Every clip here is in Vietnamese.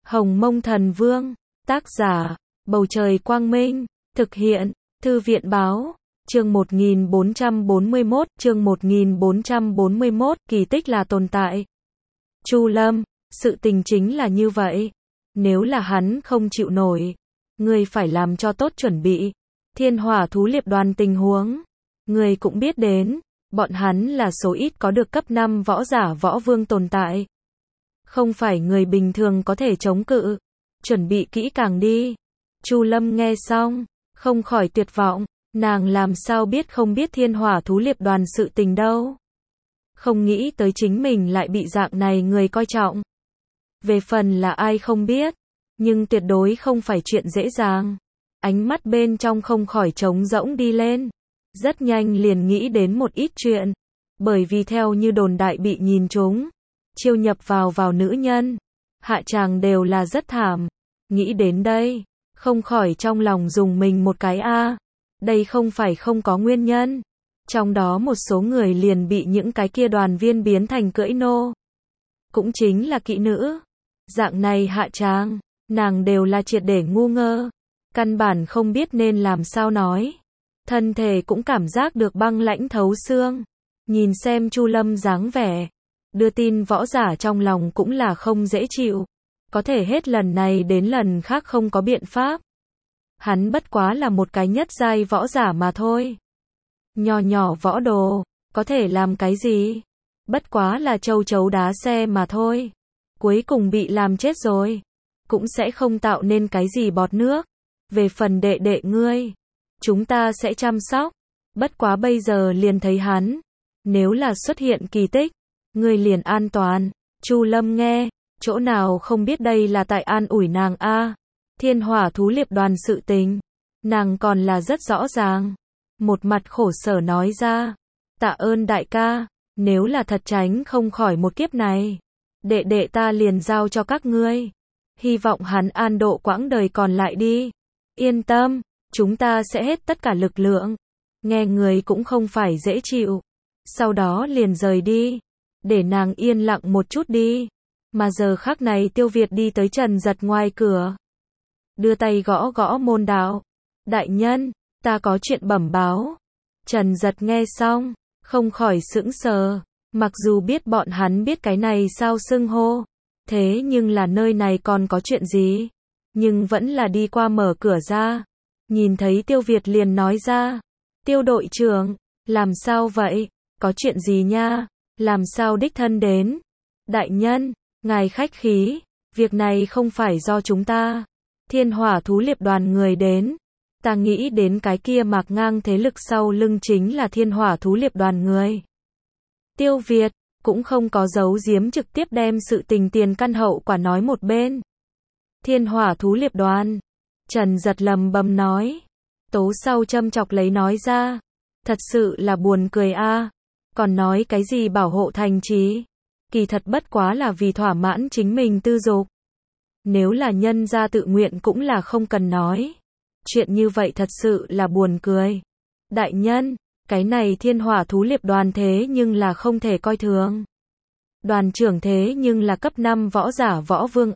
Hồng Mông Thần Vương, tác giả, Bầu Trời Quang Minh, thực hiện, Thư viện Báo, chương 1441, kỳ tích là tồn tại. Chu Lâm, sự tình chính là như vậy. Nếu là hắn không chịu nổi, ngươi phải làm cho tốt chuẩn bị. Thiên Hỏa Thú Liệp Đoàn tình huống, ngươi cũng biết đến, bọn hắn là số ít có được cấp 5 võ giả võ vương tồn tại. Không phải người bình thường có thể chống cự. Chuẩn bị kỹ càng đi. Chu Lâm nghe xong, không khỏi tuyệt vọng, nàng làm sao biết không biết Thiên Hỏa Thú Liệp Đoàn sự tình đâu. Không nghĩ tới chính mình lại bị dạng này người coi trọng. Về phần là ai không biết, nhưng tuyệt đối không phải chuyện dễ dàng. Ánh mắt bên trong không khỏi trống rỗng đi lên. Rất nhanh liền nghĩ đến một ít chuyện. Bởi vì theo như đồn đại bị nhìn trúng, chiêu nhập vào nữ nhân, hạ tràng đều là rất thảm. Nghĩ đến đây, không khỏi trong lòng dùng mình một cái đây không phải không có nguyên nhân. Trong đó một số người liền bị những cái kia đoàn viên biến thành cưỡi nô. Cũng chính là kỵ nữ. Dạng này hạ tràng, nàng đều là triệt để ngu ngơ. Căn bản không biết nên làm sao nói. Thân thể cũng cảm giác được băng lãnh thấu xương. Nhìn xem Chu Lâm dáng vẻ, đưa tin võ giả trong lòng cũng là không dễ chịu. Có thể hết lần này đến lần khác không có biện pháp. Hắn bất quá là một cái nhất giai võ giả mà thôi. Nhỏ nhỏ võ đồ, có thể làm cái gì? Bất quá là châu chấu đá xe mà thôi. Cuối cùng bị làm chết rồi, cũng sẽ không tạo nên cái gì bọt nước. Về phần đệ đệ ngươi, chúng ta sẽ chăm sóc. Bất quá bây giờ liền thấy hắn, nếu là xuất hiện kỳ tích, ngươi liền an toàn. Chu Lâm nghe, chỗ nào không biết đây là tại an ủi nàng Thiên Hỏa Thú Liệp Đoàn sự tình, nàng còn là rất rõ ràng. Một mặt khổ sở nói ra, tạ ơn đại ca, nếu là thật tránh không khỏi một kiếp này, đệ đệ ta liền giao cho các ngươi. Hy vọng hắn an độ quãng đời còn lại đi. Yên tâm, chúng ta sẽ hết tất cả lực lượng. Nghe người cũng không phải dễ chịu. Sau đó liền rời đi, để nàng yên lặng một chút đi. Mà giờ khắc này Tiêu Việt đi tới Trần Giật ngoài cửa, đưa tay gõ gõ môn đạo. Đại nhân, ta có chuyện bẩm báo. Trần Giật nghe xong, không khỏi sững sờ. Mặc dù biết bọn hắn biết cái này sao xưng hô, thế nhưng là nơi này còn có chuyện gì, nhưng vẫn là đi qua mở cửa ra. Nhìn thấy Tiêu Việt liền nói ra, Tiêu đội trưởng, làm sao vậy, có chuyện gì nha, làm sao đích thân đến. Đại nhân, ngài khách khí, việc này không phải do chúng ta, Thiên Hỏa Thú Liệp Đoàn người đến. Ta nghĩ đến cái kia mạc ngang thế lực sau lưng chính là Thiên Hỏa Thú Liệp Đoàn người. Tiêu Việt cũng không có giấu giếm, trực tiếp đem sự tình tiền căn hậu quả nói một bên. Thiên Hỏa Thú Liệp Đoàn, Trần Giật lầm bầm nói. Tố sau châm chọc lấy nói ra, thật sự là buồn cười còn nói cái gì bảo hộ thành trì, kỳ thật bất quá là vì thỏa mãn chính mình tư dục. Nếu là nhân gia tự nguyện cũng là không cần nói. Chuyện như vậy thật sự là buồn cười. Đại nhân, cái này Thiên Hỏa Thú Liệp Đoàn thế nhưng là không thể coi thường. Đoàn trưởng thế nhưng là cấp 5 võ giả võ vương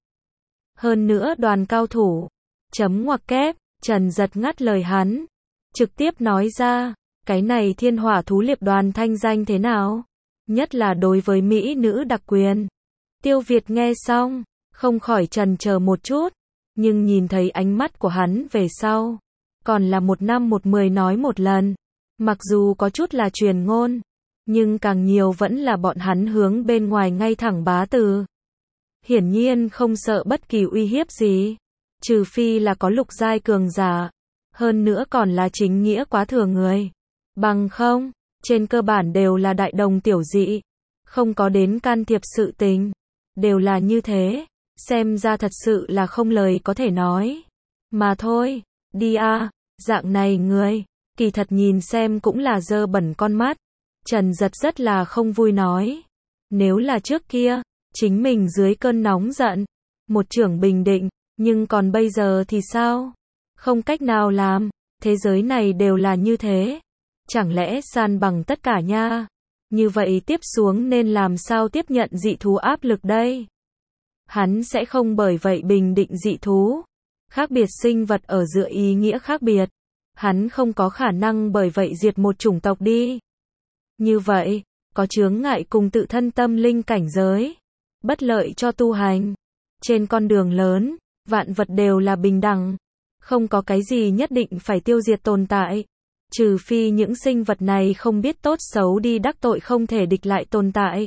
Hơn nữa đoàn cao thủ. Chấm ngoặc kép, Trần Giật ngắt lời hắn. Trực tiếp nói ra, cái này Thiên Hỏa Thú Liệp Đoàn thanh danh thế nào? Nhất là đối với mỹ nữ đặc quyền. Tiêu Việt nghe xong, không khỏi chần chờ một chút. Nhưng nhìn thấy ánh mắt của hắn về sau, còn là một năm một mười nói một lần. Mặc dù có chút là truyền ngôn, nhưng càng nhiều vẫn là bọn hắn hướng bên ngoài ngay thẳng bá từ. Hiển nhiên không sợ bất kỳ uy hiếp gì, trừ phi là có lục giai cường giả, hơn nữa còn là chính nghĩa quá thừa người. Bằng không, trên cơ bản đều là đại đồng tiểu dị, không có đến can thiệp sự tình, đều là như thế. Xem ra thật sự là không lời có thể nói. Mà thôi, đi dạng này người, kỳ thật nhìn xem cũng là dơ bẩn con mắt. Trần Giật rất là không vui nói. Nếu là trước kia, chính mình dưới cơn nóng giận, một chưởng bình định, nhưng còn bây giờ thì sao? Không cách nào làm, thế giới này đều là như thế. Chẳng lẽ san bằng tất cả nha? Như vậy tiếp xuống nên làm sao tiếp nhận dị thú áp lực đây? Hắn sẽ không bởi vậy bình định dị thú. Khác biệt sinh vật ở giữa ý nghĩa khác biệt. Hắn không có khả năng bởi vậy diệt một chủng tộc đi. Như vậy, có chướng ngại cùng tự thân tâm linh cảnh giới. Bất lợi cho tu hành. Trên con đường lớn, vạn vật đều là bình đẳng. Không có cái gì nhất định phải tiêu diệt tồn tại. Trừ phi những sinh vật này không biết tốt xấu đi đắc tội không thể địch lại tồn tại.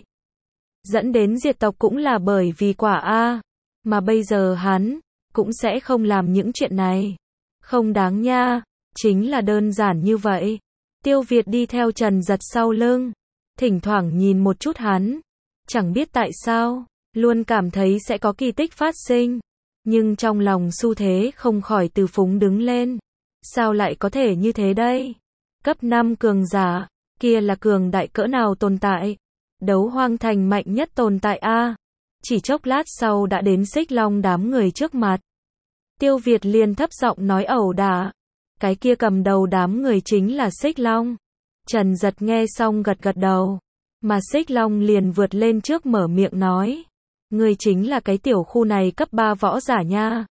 Dẫn đến diệt tộc cũng là bởi vì quả A. Mà bây giờ hắn cũng sẽ không làm những chuyện này. Không đáng nha. Chính là đơn giản như vậy. Tiêu Việt đi theo Trần Giật sau lưng. Thỉnh thoảng nhìn một chút hắn. Chẳng biết tại sao. Luôn cảm thấy sẽ có kỳ tích phát sinh. Nhưng trong lòng xu thế không khỏi từ phúng đứng lên. Sao lại có thể như thế đây? Cấp 5 cường giả. Kia là cường đại cỡ nào tồn tại? Đấu hoang thành mạnh nhất tồn tại A. Chỉ chốc lát sau đã đến Xích Long đám người trước mặt. Tiêu Việt liền thấp giọng nói ẩu đả. Cái kia cầm đầu đám người chính là Xích Long. Trần Giật nghe xong gật gật đầu. Mà Xích Long liền vượt lên trước mở miệng nói. Người chính là cái tiểu khu này cấp 3 võ giả nha.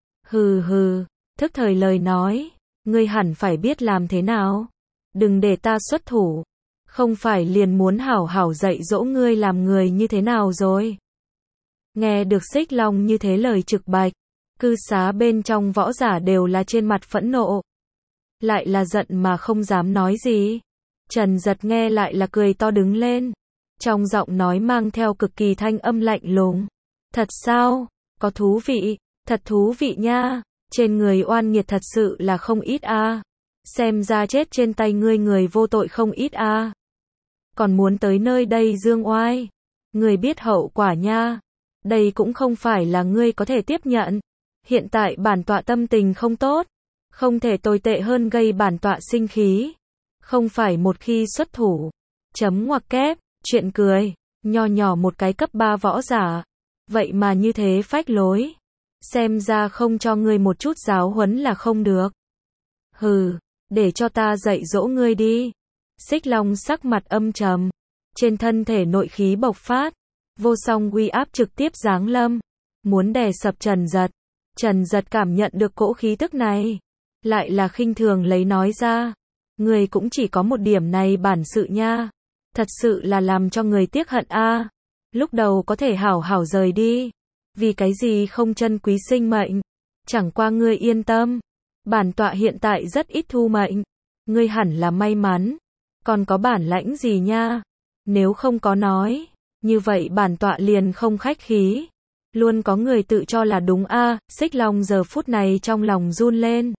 Hừ hừ, thức thời lời nói. Ngươi hẳn phải biết làm thế nào. Đừng để ta xuất thủ. Không phải liền muốn hảo hảo dạy dỗ ngươi làm người như thế nào rồi. Nghe được Xích Long như thế lời trực bạch. Cư xá bên trong võ giả đều là trên mặt phẫn nộ. Lại là giận mà không dám nói gì. Trần Giật nghe lại là cười to đứng lên. Trong giọng nói mang theo cực kỳ thanh âm lạnh lùng. Thật sao? Có thú vị. Thật thú vị nha. Trên người oan nghiệt thật sự là không ít a. Xem ra chết trên tay ngươi người vô tội không ít a. Còn muốn tới nơi đây dương oai. Ngươi biết hậu quả nha. Đây cũng không phải là ngươi có thể tiếp nhận. Hiện tại bản tọa tâm tình không tốt. Không thể tồi tệ hơn gây bản tọa sinh khí. Không phải một khi xuất thủ. Chấm ngoặc kép. Chuyện cười. Nho nhỏ một cái cấp 3 võ giả. Vậy mà như thế phách lối. Xem ra không cho ngươi một chút giáo huấn là không được. Hừ. Để cho ta dạy dỗ ngươi đi. Xích Long sắc mặt âm trầm. Trên thân thể nội khí bộc phát. Vô song uy áp trực tiếp giáng lâm. Muốn đè sập Trần Giật. Trần Giật cảm nhận được cỗ khí tức này. Lại là khinh thường lấy nói ra. Người cũng chỉ có một điểm này bản sự nha. Thật sự là làm cho người tiếc hận a. Lúc đầu có thể hảo hảo rời đi. Vì cái gì không trân quý sinh mệnh. Chẳng qua ngươi yên tâm. Bản tọa hiện tại rất ít thu mệnh. Ngươi hẳn là may mắn. Còn có bản lãnh gì nha. Nếu không có nói. Như vậy bản tọa liền không khách khí. Luôn có người tự cho là đúng a. Xích Long giờ phút này trong lòng run lên.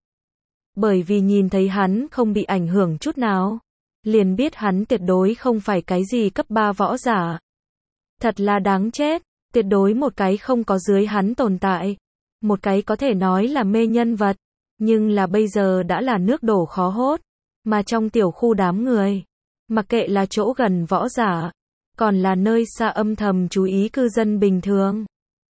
Bởi vì nhìn thấy hắn không bị ảnh hưởng chút nào. Liền biết hắn tuyệt đối không phải cái gì cấp 3 võ giả. Thật là đáng chết. Tuyệt đối một cái không có dưới hắn tồn tại. Một cái có thể nói là mê nhân vật. Nhưng là bây giờ đã là nước đổ khó hốt. Mà trong tiểu khu đám người. Mặc kệ là chỗ gần võ giả. Còn là nơi xa âm thầm chú ý cư dân bình thường.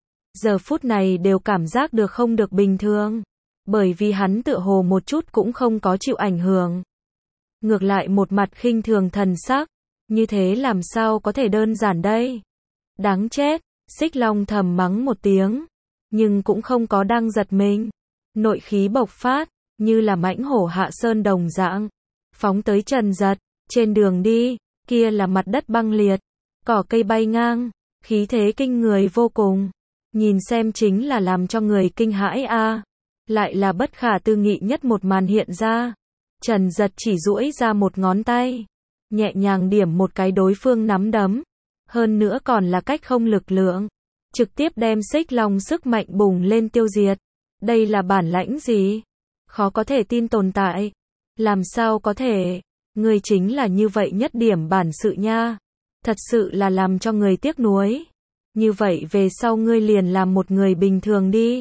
Giờ phút này đều cảm giác được không được bình thường. Bởi vì hắn tựa hồ một chút cũng không có chịu ảnh hưởng. Ngược lại một mặt khinh thường thần sắc. Như thế làm sao có thể đơn giản đây? Đáng chết. Xích Long thầm mắng một tiếng. Nhưng cũng không có đang giật mình. Nội khí bộc phát. Như là mãnh hổ hạ sơn đồng dạng. Phóng tới Trần Giật. Trên đường đi. Kia là mặt đất băng liệt. Cỏ cây bay ngang. Khí thế kinh người vô cùng. Nhìn xem chính là làm cho người kinh hãi a. Lại là bất khả tư nghị nhất một màn hiện ra. Trần Giật chỉ duỗi ra một ngón tay. Nhẹ nhàng điểm một cái đối phương nắm đấm. Hơn nữa còn là cách không lực lượng. Trực tiếp đem Xích Long sức mạnh bùng lên tiêu diệt. Đây là bản lãnh gì? Khó có thể tin tồn tại. Làm sao có thể? Ngươi chính là như vậy nhất điểm bản sự nha. Thật sự là làm cho người tiếc nuối. Như vậy về sau ngươi liền làm một người bình thường đi.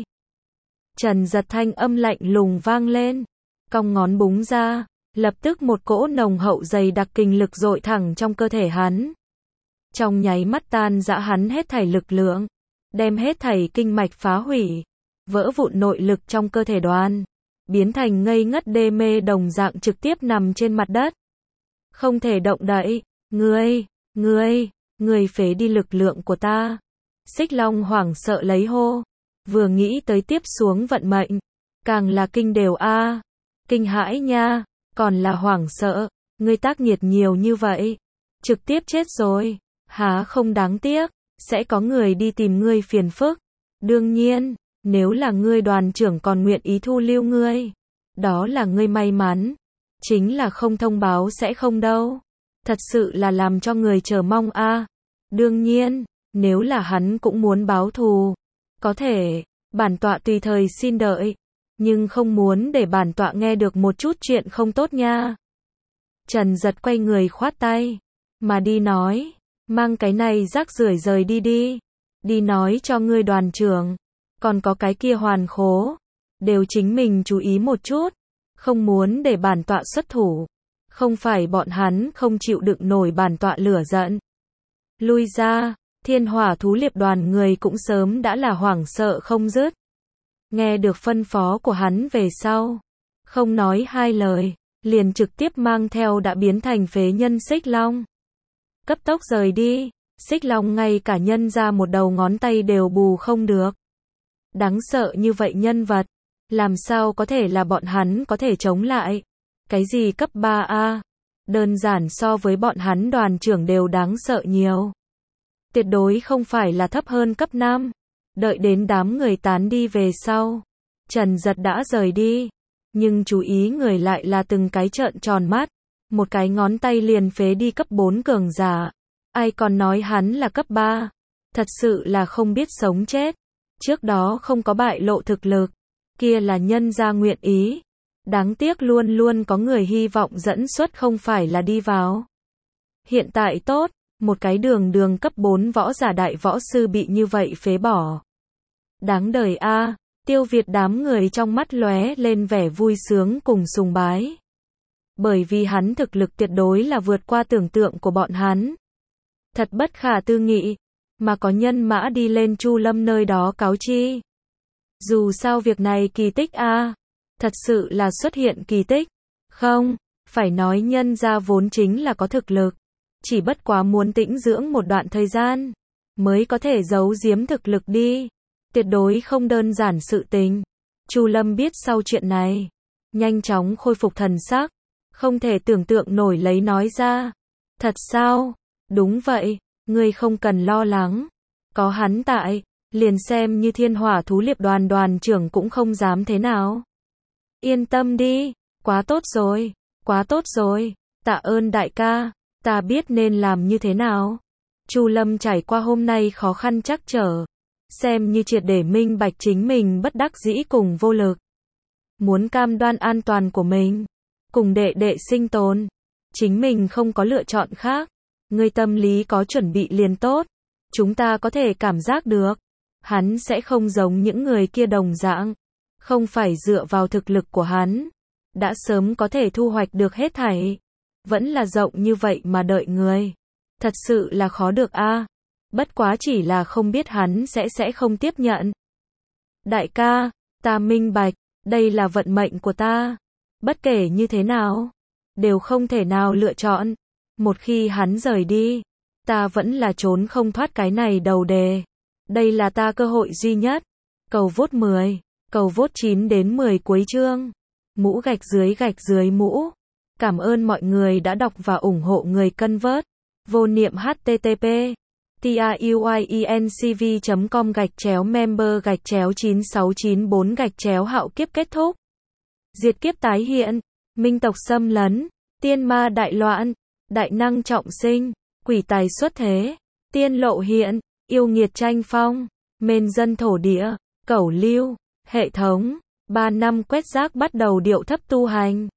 Trần Giật thanh âm lạnh lùng vang lên. Cong ngón búng ra. Lập tức một cỗ nồng hậu dày đặc kinh lực dội thẳng trong cơ thể hắn. Trong nháy mắt tan rã hắn hết thảy lực lượng. Đem hết thảy kinh mạch phá hủy. Vỡ vụn nội lực trong cơ thể đoàn. Biến thành ngây ngất đê mê đồng dạng trực tiếp nằm trên mặt đất. Không thể động đậy. Ngươi phế đi lực lượng của ta. Xích Long hoảng sợ lấy hô. Vừa nghĩ tới tiếp xuống vận mệnh. Càng là kinh đều a. Kinh hãi nha. Còn là hoảng sợ. Ngươi tác nghiệt nhiều như vậy. Trực tiếp chết rồi. Há không đáng tiếc. Sẽ có người đi tìm ngươi phiền phức. Đương nhiên, nếu là ngươi đoàn trưởng còn nguyện ý thu lưu ngươi. Đó là ngươi may mắn. Chính là không thông báo sẽ không đâu. Thật sự là làm cho người chờ mong a. Đương nhiên, nếu là hắn cũng muốn báo thù. Có thể, bản tọa tùy thời xin đợi. Nhưng không muốn để bản tọa nghe được một chút chuyện không tốt nha. Trần Giật quay người khoát tay. Mà đi nói, mang cái này rác rưởi rời đi đi. Đi nói cho ngươi đoàn trưởng. Còn có cái kia Hoàn Khố. Đều chính mình chú ý một chút. Không muốn để bản tọa xuất thủ. Không phải bọn hắn không chịu đựng nổi bản tọa lửa giận. Lui ra, Thiên Hỏa Thú Liệp đoàn người cũng sớm đã là hoảng sợ không dứt. Nghe được phân phó của hắn về sau. Không nói hai lời, liền trực tiếp mang theo đã biến thành phế nhân Xích Long. Cấp tốc rời đi, Xích Long ngay cả nhân ra một đầu ngón tay đều bù không được. Đáng sợ như vậy nhân vật. Làm sao có thể là bọn hắn có thể chống lại? Cái gì cấp 3A? Đơn giản so với bọn hắn đoàn trưởng đều đáng sợ nhiều. Tuyệt đối không phải là thấp hơn cấp 5. Đợi đến đám người tán đi về sau. Trần Giật đã rời đi. Nhưng chú ý người lại là từng cái trợn tròn mắt. Một cái ngón tay liền phế đi cấp 4 cường giả. Ai còn nói hắn là cấp 3. Thật sự là không biết sống chết. Trước đó không có bại lộ thực lực. Kia là nhân gia nguyện ý. Đáng tiếc luôn luôn có người hy vọng dẫn xuất không phải là đi vào. Hiện tại tốt, một cái đường cấp 4 võ giả đại võ sư bị như vậy phế bỏ. Đáng đời a. Tiêu Việt đám người trong mắt lóe lên vẻ vui sướng cùng sùng bái. Bởi vì hắn thực lực tuyệt đối là vượt qua tưởng tượng của bọn hắn. Thật bất khả tư nghị, mà có nhân mã đi lên Chu Lâm nơi đó cáo chi. Dù sao việc này kỳ tích a. Thật sự là xuất hiện kỳ tích. Không, phải nói nhân gia vốn chính là có thực lực. Chỉ bất quá muốn tĩnh dưỡng một đoạn thời gian. Mới có thể giấu giếm thực lực đi. Tuyệt đối không đơn giản sự tình. Chu Lâm biết sau chuyện này. Nhanh chóng khôi phục thần sắc. Không thể tưởng tượng nổi lấy nói ra. Thật sao? Đúng vậy. Ngươi không cần lo lắng. Có hắn tại. Liền xem như Thiên Hỏa Thú Liệp đoàn đoàn trưởng cũng không dám thế nào. Yên tâm đi. Quá tốt rồi. Quá tốt rồi. Tạ ơn đại ca. Ta biết nên làm như thế nào. Chu Lâm trải qua hôm nay khó khăn trắc trở. Xem như triệt để minh bạch chính mình bất đắc dĩ cùng vô lực. Muốn cam đoan an toàn của mình. Cùng đệ đệ sinh tồn. Chính mình không có lựa chọn khác. Ngươi tâm lý có chuẩn bị liền tốt. Chúng ta có thể cảm giác được. Hắn sẽ không giống những người kia đồng dạng. Không phải dựa vào thực lực của hắn. Đã sớm có thể thu hoạch được hết thảy. Vẫn là rộng như vậy mà đợi người. Thật sự là khó được a. Bất quá chỉ là không biết hắn sẽ không tiếp nhận. Đại ca, ta minh bạch. Đây là vận mệnh của ta. Bất kể như thế nào. Đều không thể nào lựa chọn. Một khi hắn rời đi. Ta vẫn là trốn không thoát cái này đầu đề. Đây là ta cơ hội duy nhất. Cầu vote 10. Cầu vote 9 đến 10 cuối chương. Mũ gạch dưới mũ. Cảm ơn mọi người đã đọc và ủng hộ người cân vớt. Vô niệm http truyencv.com/member/9694/hạo kiếp kết thúc. Diệt kiếp tái hiện. Minh tộc xâm lấn. Tiên ma đại loạn. Đại năng trọng sinh. Quỷ tài xuất thế. Tiên lộ hiện. Yêu nghiệt tranh phong. Mên dân thổ địa. Cẩu lưu. Hệ thống. 3 năm quét rác bắt đầu điệu thấp tu hành.